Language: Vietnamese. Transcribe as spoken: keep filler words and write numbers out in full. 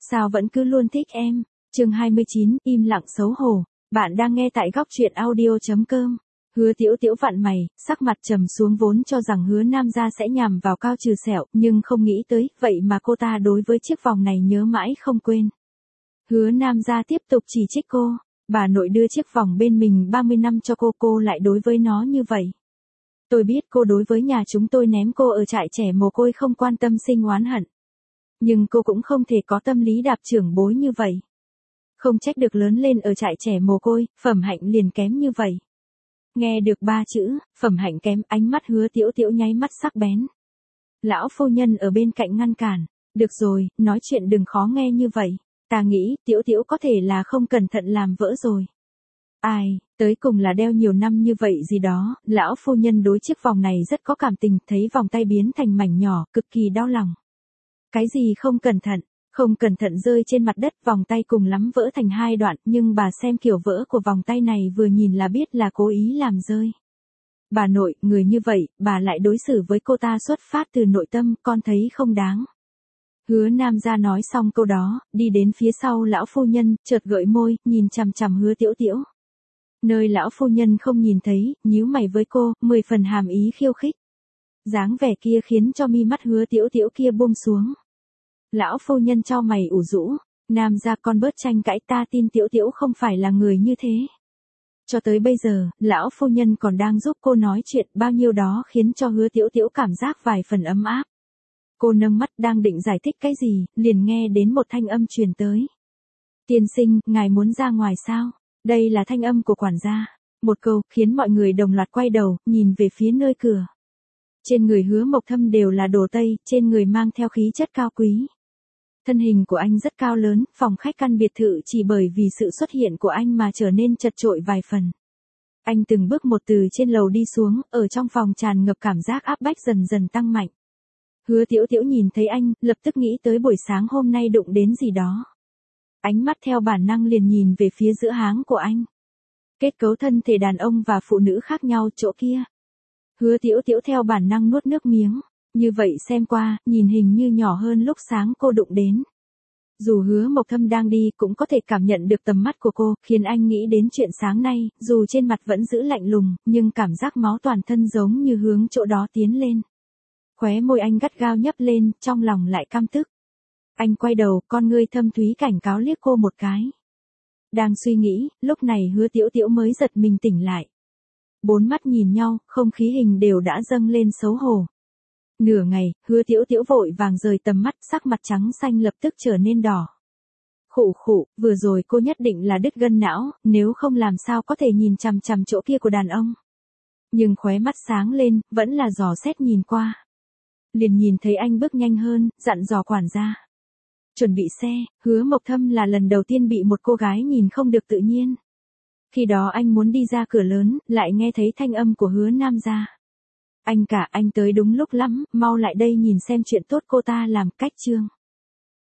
Sao vẫn cứ luôn thích em? Chương hai mươi chín, im lặng xấu hổ. Bạn đang nghe tại góc truyện audio chấm com. Hứa Tiểu Tiểu vặn mày, sắc mặt trầm xuống vốn cho rằng Hứa Nam gia sẽ nhằm vào Cao Trừ Sẹo, nhưng không nghĩ tới, vậy mà cô ta đối với chiếc vòng này nhớ mãi không quên. Hứa Nam gia tiếp tục chỉ trích cô, bà nội đưa chiếc vòng bên mình ba mươi năm cho cô, cô lại đối với nó như vậy. Tôi biết cô đối với nhà chúng tôi ném cô ở trại trẻ mồ côi không quan tâm sinh oán hận. Nhưng cô cũng không thể có tâm lý đạp trưởng bối như vậy. Không trách được lớn lên ở trại trẻ mồ côi, phẩm hạnh liền kém như vậy. Nghe được ba chữ, phẩm hạnh kém, ánh mắt Hứa Tiểu Tiểu nháy mắt sắc bén. Lão phu nhân ở bên cạnh ngăn cản. Được rồi, nói chuyện đừng khó nghe như vậy. Ta nghĩ, Tiểu Tiểu có thể là không cẩn thận làm vỡ rồi. Ai, tới cùng là đeo nhiều năm như vậy gì đó, lão phu nhân đối chiếc vòng này rất có cảm tình, thấy vòng tay biến thành mảnh nhỏ, cực kỳ đau lòng. Cái gì không cẩn thận, không cẩn thận rơi trên mặt đất, vòng tay cùng lắm vỡ thành hai đoạn, nhưng bà xem kiểu vỡ của vòng tay này vừa nhìn là biết là cố ý làm rơi. Bà nội, người như vậy, bà lại đối xử với cô ta xuất phát từ nội tâm, con thấy không đáng. Hứa Nam gia nói xong câu đó, đi đến phía sau lão phu nhân, chợt gợi môi, nhìn chằm chằm Hứa Tiểu Tiểu. Nơi lão phu nhân không nhìn thấy, nhíu mày với cô, mười phần hàm ý khiêu khích. Dáng vẻ kia khiến cho mi mắt Hứa Tiểu Tiểu kia buông xuống. Lão phu nhân chau mày ủ rũ, Nam gia con bớt tranh cãi, ta tin Tiểu Tiểu không phải là người như thế. Cho tới bây giờ, lão phu nhân còn đang giúp cô nói chuyện, bao nhiêu đó khiến cho Hứa Tiểu Tiểu cảm giác vài phần ấm áp. Cô nâng mắt đang định giải thích cái gì, liền nghe đến một thanh âm truyền tới. Tiên sinh, ngài muốn ra ngoài sao? Đây là thanh âm của quản gia. Một câu, khiến mọi người đồng loạt quay đầu, nhìn về phía nơi cửa. Trên người Hứa Mộc Thâm đều là đồ Tây, trên người mang theo khí chất cao quý. Thân hình của anh rất cao lớn, phòng khách căn biệt thự chỉ bởi vì sự xuất hiện của anh mà trở nên chật chội vài phần. Anh từng bước một từ trên lầu đi xuống, ở trong phòng tràn ngập cảm giác áp bách dần dần tăng mạnh. Hứa Tiểu Tiểu nhìn thấy anh, lập tức nghĩ tới buổi sáng hôm nay đụng đến gì đó. Ánh mắt theo bản năng liền nhìn về phía giữa háng của anh. Kết cấu thân thể đàn ông và phụ nữ khác nhau chỗ kia. Hứa Tiểu Tiểu theo bản năng nuốt nước miếng. Như vậy xem qua, nhìn hình như nhỏ hơn lúc sáng cô đụng đến. Dù Hứa Mộc Thâm đang đi cũng có thể cảm nhận được tầm mắt của cô, khiến anh nghĩ đến chuyện sáng nay, dù trên mặt vẫn giữ lạnh lùng, nhưng cảm giác máu toàn thân giống như hướng chỗ đó tiến lên. Khóe môi anh gắt gao nhấp lên, trong lòng lại căm tức. Anh quay đầu, con ngươi thâm thúy cảnh cáo liếc cô một cái. Đang suy nghĩ, lúc này Hứa Tiểu Tiểu mới giật mình tỉnh lại. Bốn mắt nhìn nhau, không khí hình đều đã dâng lên xấu hổ. Nửa ngày, Hứa Tiểu Tiểu vội vàng rời tầm mắt, sắc mặt trắng xanh lập tức trở nên đỏ. Khụ khụ, vừa rồi cô nhất định là đứt gân não, nếu không làm sao có thể nhìn chằm chằm chỗ kia của đàn ông. Nhưng khóe mắt sáng lên, vẫn là dò xét nhìn qua. Liền nhìn thấy anh bước nhanh hơn, dặn dò quản gia. Chuẩn bị xe, Hứa Mộc Thâm là lần đầu tiên bị một cô gái nhìn không được tự nhiên. Khi đó anh muốn đi ra cửa lớn, lại nghe thấy thanh âm của Hứa Nam gia. Anh cả, anh tới đúng lúc lắm, mau lại đây nhìn xem chuyện tốt cô ta làm, cách chương.